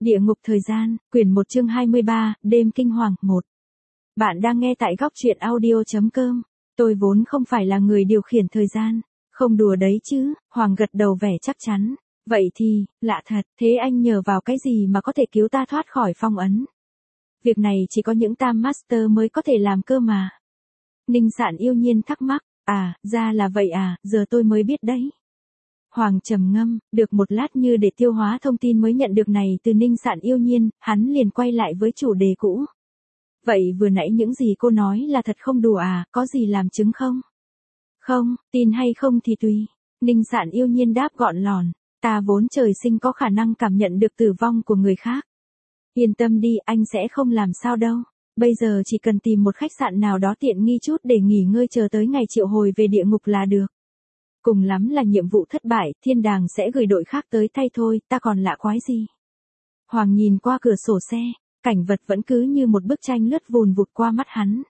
Địa ngục thời gian, quyển 1 chương 23, đêm kinh hoàng 1. Bạn đang nghe tại góc truyện audio.com. Tôi vốn không phải là người điều khiển thời gian. Không đùa đấy chứ, Hoàng gật đầu vẻ chắc chắn. Vậy thì, lạ thật, thế anh nhờ vào cái gì mà có thể cứu ta thoát khỏi phong ấn? Việc này chỉ có những Tam Master mới có thể làm cơ mà. Ninh Sạn yêu nhiên thắc mắc, ra là vậy à, giờ tôi mới biết đấy. Hoàng trầm ngâm, được một lát như để tiêu hóa thông tin mới nhận được này từ Ninh Sạn yêu nhiên, hắn liền quay lại với chủ đề cũ. Vậy vừa nãy những gì cô nói là thật không đùa à, có gì làm chứng không? Không, tin hay không thì tùy. Ninh Sạn yêu nhiên đáp gọn lòn, ta vốn trời sinh có khả năng cảm nhận được tử vong của người khác. Yên tâm đi, anh sẽ không làm sao đâu. Bây giờ chỉ cần tìm một khách sạn nào đó tiện nghi chút để nghỉ ngơi chờ tới ngày triệu hồi về địa ngục là được. Cùng lắm là nhiệm vụ thất bại, thiên đàng sẽ gửi đội khác tới thay thôi, ta còn lạ quái gì. Hoàng nhìn qua cửa sổ xe, cảnh vật vẫn cứ như một bức tranh lướt vùn vụt qua mắt hắn.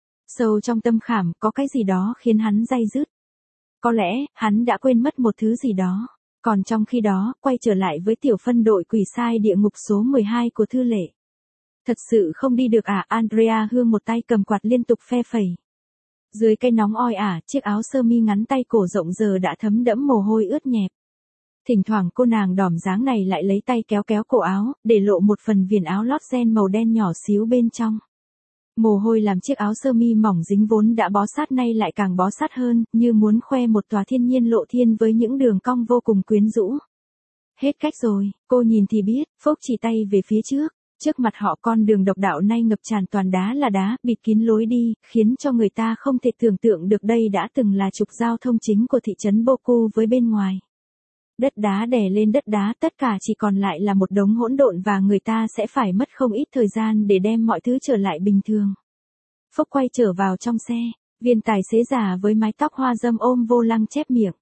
Sâu trong tâm khảm có cái gì đó khiến hắn day dứt. Có lẽ, hắn đã quên mất một thứ gì đó. Còn trong khi đó, quay trở lại với tiểu phân đội quỷ sai địa ngục số 12 của Thư Lệ. Thật sự không đi được à, Andrea Hương một tay cầm quạt liên tục phe phẩy. Dưới cái nóng oi ả, chiếc áo sơ mi ngắn tay cổ rộng giờ đã thấm đẫm mồ hôi ướt nhẹp. Thỉnh thoảng cô nàng đỏm dáng này lại lấy tay kéo kéo cổ áo, để lộ một phần viền áo lót ren màu đen nhỏ xíu bên trong. Mồ hôi làm chiếc áo sơ mi mỏng dính vốn đã bó sát nay lại càng bó sát hơn, như muốn khoe một tòa thiên nhiên lộ thiên với những đường cong vô cùng quyến rũ. Hết cách rồi, cô nhìn thì biết, Phúc chỉ tay về phía trước. Trước mặt họ con đường độc đạo nay ngập tràn toàn đá là đá, bịt kín lối đi, khiến cho người ta không thể tưởng tượng được đây đã từng là trục giao thông chính của thị trấn Boku với bên ngoài. Đất đá đè lên đất đá, tất cả chỉ còn lại là một đống hỗn độn và người ta sẽ phải mất không ít thời gian để đem mọi thứ trở lại bình thường. Phúc quay trở vào trong xe, viên tài xế già với mái tóc hoa râm ôm vô lăng chép miệng.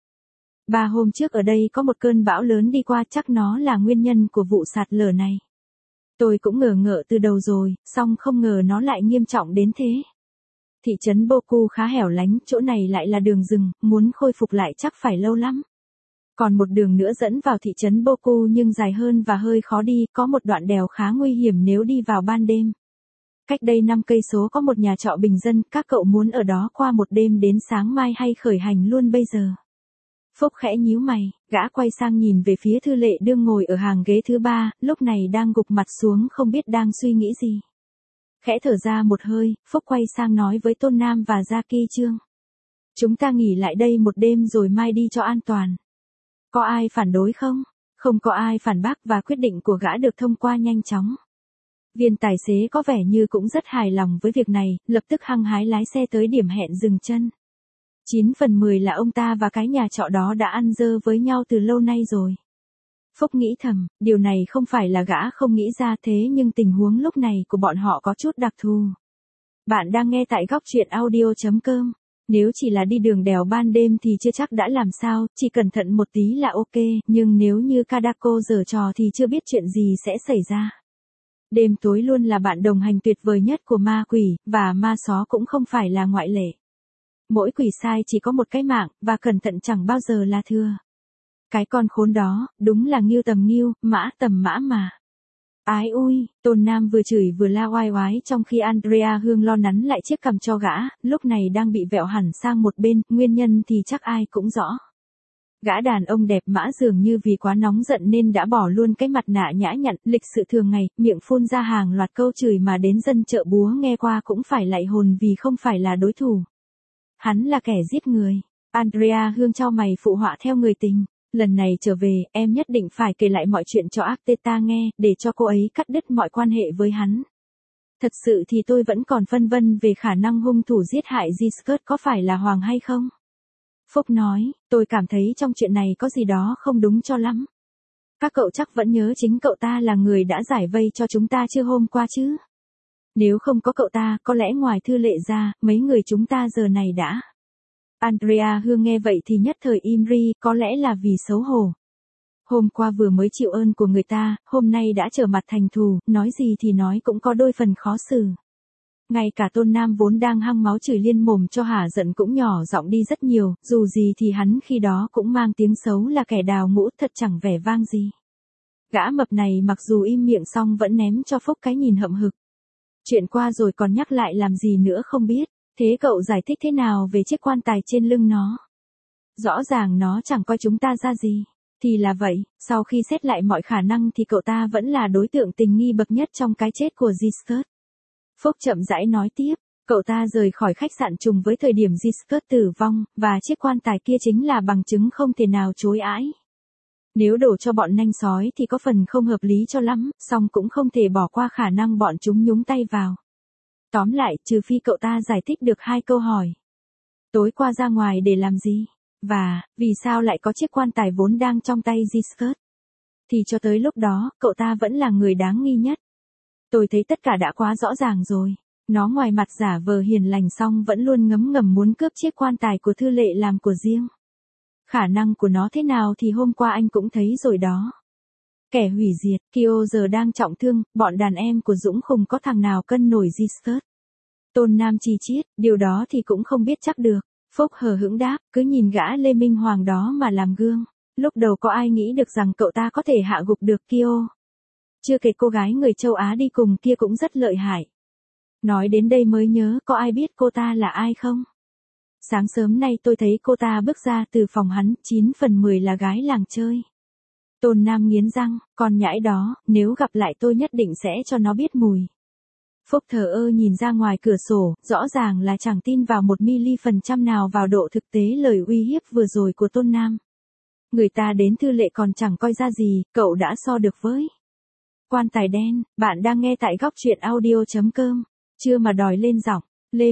3 hôm trước ở đây có một cơn bão lớn đi qua, chắc nó là nguyên nhân của vụ sạt lở này. Tôi cũng ngờ ngợ từ đầu rồi, song không ngờ nó lại nghiêm trọng đến thế. Thị trấn Boku khá hẻo lánh, chỗ này lại là đường rừng, muốn khôi phục lại chắc phải lâu lắm. Còn một đường nữa dẫn vào thị trấn Boku nhưng dài hơn và hơi khó đi, có một đoạn đèo khá nguy hiểm nếu đi vào ban đêm. Cách đây 5 cây số có một nhà trọ bình dân, các cậu muốn ở đó qua một đêm đến sáng mai hay khởi hành luôn bây giờ? Phúc khẽ nhíu mày, gã quay sang nhìn về phía Thư Lệ đương ngồi ở hàng ghế thứ 3, lúc này đang gục mặt xuống không biết đang suy nghĩ gì. Khẽ thở ra một hơi, Phúc quay sang nói với Tôn Nam và Gia Kỳ Trương. Chúng ta nghỉ lại đây một đêm rồi mai đi cho an toàn. Có ai phản đối không? Không có ai phản bác và quyết định của gã được thông qua nhanh chóng. Viên tài xế có vẻ như cũng rất hài lòng với việc này, lập tức hăng hái lái xe tới điểm hẹn dừng chân. 9 phần 10 là ông ta và cái nhà trọ đó đã ăn dơ với nhau từ lâu nay rồi. Phúc nghĩ thầm, điều này không phải là gã không nghĩ ra thế nhưng tình huống lúc này của bọn họ có chút đặc thù. Bạn đang nghe tại góc truyện audio.com. Nếu chỉ là đi đường đèo ban đêm thì chưa chắc đã làm sao, chỉ cẩn thận một tí là ok, nhưng nếu như Kadako giở trò thì chưa biết chuyện gì sẽ xảy ra. Đêm tối luôn là bạn đồng hành tuyệt vời nhất của ma quỷ, và ma só cũng không phải là ngoại lệ. Mỗi quỷ sai chỉ có một cái mạng, và cẩn thận chẳng bao giờ là thưa. Cái con khốn đó, đúng là nghiêu tầm nghiêu, mã tầm mã mà. Ái ui, Tôn Nam vừa chửi vừa la oai oái trong khi Andrea Hương lo nắn lại chiếc cằm cho gã, lúc này đang bị vẹo hẳn sang một bên, nguyên nhân thì chắc ai cũng rõ. Gã đàn ông đẹp mã dường như vì quá nóng giận nên đã bỏ luôn cái mặt nạ nhã nhặn, lịch sự thường ngày, miệng phun ra hàng loạt câu chửi mà đến dân chợ búa nghe qua cũng phải lạy hồn vì không phải là đối thủ. Hắn là kẻ giết người. Andrea Hương chau mày phụ họa theo người tình. Lần này trở về, em nhất định phải kể lại mọi chuyện cho Arteta nghe, để cho cô ấy cắt đứt mọi quan hệ với hắn. Thật sự thì tôi vẫn còn phân vân về khả năng hung thủ giết hại Giscard có phải là Hoàng hay không. Phúc nói, tôi cảm thấy trong chuyện này có gì đó không đúng cho lắm. Các cậu chắc vẫn nhớ chính cậu ta là người đã giải vây cho chúng ta chưa hôm qua chứ. Nếu không có cậu ta, có lẽ ngoài Thư Lệ ra, mấy người chúng ta giờ này đã. Andrea Hương nghe vậy thì nhất thời im ri, có lẽ là vì xấu hổ. Hôm qua vừa mới chịu ơn của người ta, hôm nay đã trở mặt thành thù, nói gì thì nói cũng có đôi phần khó xử. Ngay cả Tôn Nam vốn đang hăng máu chửi liên mồm cho hả giận cũng nhỏ giọng đi rất nhiều, dù gì thì hắn khi đó cũng mang tiếng xấu là kẻ đào ngũ, thật chẳng vẻ vang gì. Gã mập này mặc dù im miệng xong vẫn ném cho Phúc cái nhìn hậm hực. Chuyện qua rồi còn nhắc lại làm gì nữa không biết, thế cậu giải thích thế nào về chiếc quan tài trên lưng nó? Rõ ràng nó chẳng coi chúng ta ra gì. Thì là vậy, sau khi xét lại mọi khả năng thì cậu ta vẫn là đối tượng tình nghi bậc nhất trong cái chết của Giscard. Phúc chậm rãi nói tiếp, cậu ta rời khỏi khách sạn trùng với thời điểm Giscard tử vong, và chiếc quan tài kia chính là bằng chứng không thể nào chối ãi. Nếu đổ cho bọn nanh sói thì có phần không hợp lý cho lắm, song cũng không thể bỏ qua khả năng bọn chúng nhúng tay vào. Tóm lại, trừ phi cậu ta giải thích được hai câu hỏi. Tối qua ra ngoài để làm gì? Và, vì sao lại có chiếc quan tài vốn đang trong tay Giscard? Thì cho tới lúc đó, cậu ta vẫn là người đáng nghi nhất. Tôi thấy tất cả đã quá rõ ràng rồi. Nó ngoài mặt giả vờ hiền lành xong vẫn luôn ngấm ngầm muốn cướp chiếc quan tài của Thư Lệ làm của riêng. Khả năng của nó thế nào thì hôm qua anh cũng thấy rồi đó. Kẻ hủy diệt, Kyo giờ đang trọng thương, bọn đàn em của Dũng Khùng có thằng nào cân nổi Giscard? Tôn Nam chi chiết, điều đó thì cũng không biết chắc được. Phúc hờ hững đáp, cứ nhìn gã Lê Minh Hoàng đó mà làm gương. Lúc đầu có ai nghĩ được rằng cậu ta có thể hạ gục được Kyo. Chưa kể cô gái người châu Á đi cùng kia cũng rất lợi hại. Nói đến đây mới nhớ có ai biết cô ta là ai không? Sáng sớm nay tôi thấy cô ta bước ra từ phòng hắn, 9 phần 10 là gái làng chơi. Tôn Nam nghiến răng, con nhãi đó, nếu gặp lại tôi nhất định sẽ cho nó biết mùi. Phúc thờ ơ nhìn ra ngoài cửa sổ, rõ ràng là chẳng tin vào 1% nào vào độ thực tế lời uy hiếp vừa rồi của Tôn Nam. Người ta đến Thư Lệ còn chẳng coi ra gì, cậu đã so được với quan tài đen. Bạn đang nghe tại góc truyện audio.com. Chưa mà đòi lên giọng.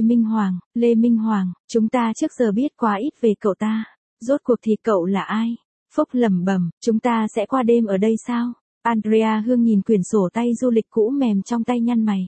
Lê Minh Hoàng, chúng ta trước giờ biết quá ít về cậu ta. Rốt cuộc thì cậu là ai? Phúc lẩm bẩm, chúng ta sẽ qua đêm ở đây sao? Andrea Hương nhìn quyển sổ tay du lịch cũ mềm trong tay nhăn mày.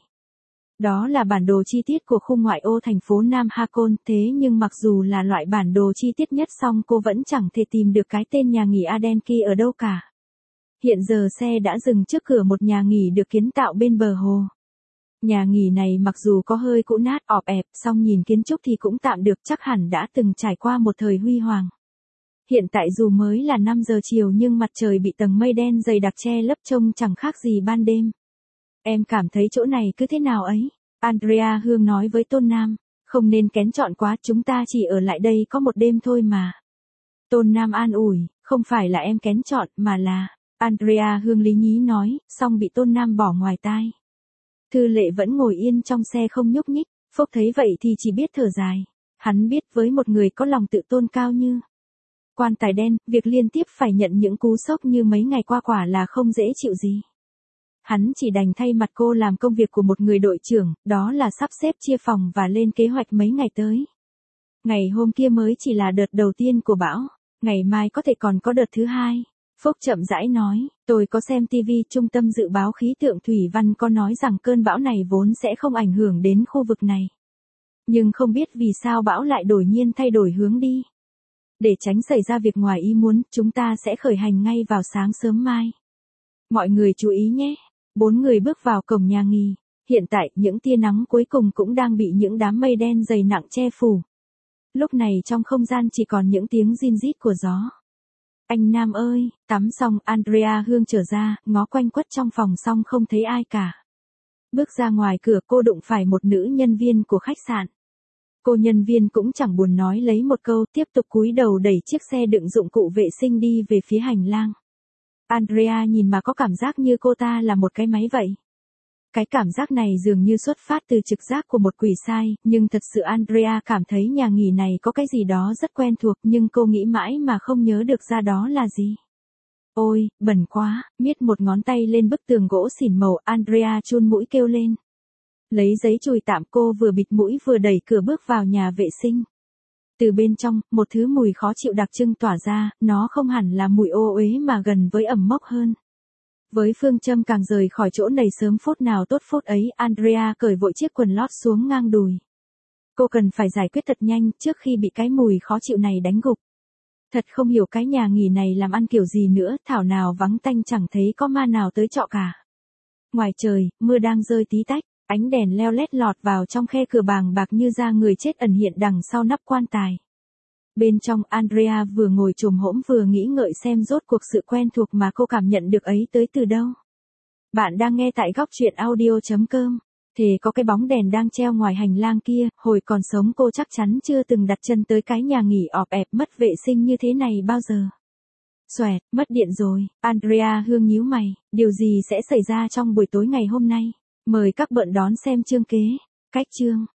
Đó là bản đồ chi tiết của khu ngoại ô thành phố Nam Hakon, thế nhưng mặc dù là loại bản đồ chi tiết nhất song cô vẫn chẳng thể tìm được cái tên nhà nghỉ Adenki ở đâu cả. Hiện giờ xe đã dừng trước cửa một nhà nghỉ được kiến tạo bên bờ hồ. Nhà nghỉ này mặc dù có hơi cũ nát ọp ẹp, song nhìn kiến trúc thì cũng tạm được, chắc hẳn đã từng trải qua một thời huy hoàng. Hiện tại dù mới là 5 giờ chiều nhưng mặt trời bị tầng mây đen dày đặc che lấp trông chẳng khác gì ban đêm. Em cảm thấy chỗ này cứ thế nào ấy? Andrea Hương nói với Tôn Nam, không nên kén chọn quá, chúng ta chỉ ở lại đây có một đêm thôi mà. Tôn Nam an ủi, không phải là em kén chọn mà là... Andrea Hương lý nhí nói, xong bị Tôn Nam bỏ ngoài tai. Thư Lệ vẫn ngồi yên trong xe không nhúc nhích, Phúc thấy vậy thì chỉ biết thở dài. Hắn biết với một người có lòng tự tôn cao như quan tài đen, việc liên tiếp phải nhận những cú sốc như mấy ngày qua quả là không dễ chịu gì. Hắn chỉ đành thay mặt cô làm công việc của một người đội trưởng, đó là sắp xếp chia phòng và lên kế hoạch mấy ngày tới. Ngày hôm kia mới chỉ là đợt đầu tiên của bão, ngày mai có thể còn có đợt thứ hai. Phúc chậm rãi nói, tôi có xem TV, Trung tâm Dự báo Khí tượng Thủy văn có nói rằng cơn bão này vốn sẽ không ảnh hưởng đến khu vực này. Nhưng không biết vì sao bão lại đột nhiên thay đổi hướng đi. Để tránh xảy ra việc ngoài ý muốn, chúng ta sẽ khởi hành ngay vào sáng sớm mai. Mọi người chú ý nhé. 4 người bước vào cổng nhà nghỉ. Hiện tại, những tia nắng cuối cùng cũng đang bị những đám mây đen dày nặng che phủ. Lúc này trong không gian chỉ còn những tiếng rin rít của gió. Anh Nam ơi, tắm xong, Andrea Hương trở ra, ngó quanh quất trong phòng xong không thấy ai cả. Bước ra ngoài cửa cô đụng phải một nữ nhân viên của khách sạn. Cô nhân viên cũng chẳng buồn nói lấy một câu, tiếp tục cúi đầu đẩy chiếc xe đựng dụng cụ vệ sinh đi về phía hành lang. Andrea nhìn mà có cảm giác như cô ta là một cái máy vậy. Cái cảm giác này dường như xuất phát từ trực giác của một quỷ sai, nhưng thật sự Andrea cảm thấy nhà nghỉ này có cái gì đó rất quen thuộc, nhưng cô nghĩ mãi mà không nhớ được ra đó là gì. Ôi, bẩn quá, miết một ngón tay lên bức tường gỗ xỉn màu, Andrea chun mũi kêu lên. Lấy giấy chùi tạm, cô vừa bịt mũi vừa đẩy cửa bước vào nhà vệ sinh. Từ bên trong, một thứ mùi khó chịu đặc trưng tỏa ra, nó không hẳn là mùi ô uế mà gần với ẩm mốc hơn. Với phương châm càng rời khỏi chỗ này sớm phút nào tốt phút ấy, Andrea cởi vội chiếc quần lót xuống ngang đùi. Cô cần phải giải quyết thật nhanh trước khi bị cái mùi khó chịu này đánh gục. Thật không hiểu cái nhà nghỉ này làm ăn kiểu gì nữa, thảo nào vắng tanh chẳng thấy có ma nào tới trọ cả. Ngoài trời, mưa đang rơi tí tách, ánh đèn leo lét lọt vào trong khe cửa bàng bạc như da người chết ẩn hiện đằng sau nắp quan tài. Bên trong Andrea vừa ngồi chồm hổm vừa nghĩ ngợi xem rốt cuộc sự quen thuộc mà cô cảm nhận được ấy tới từ đâu. Bạn đang nghe tại góc truyện audio.com. Thế có cái bóng đèn đang treo ngoài hành lang kia, hồi còn sống cô chắc chắn chưa từng đặt chân tới cái nhà nghỉ ọp ẹp mất vệ sinh như thế này bao giờ. Xoẹt, mất điện rồi, Andrea Hương nhíu mày, điều gì sẽ xảy ra trong buổi tối ngày hôm nay? Mời các bạn đón xem chương kế. Cách chương.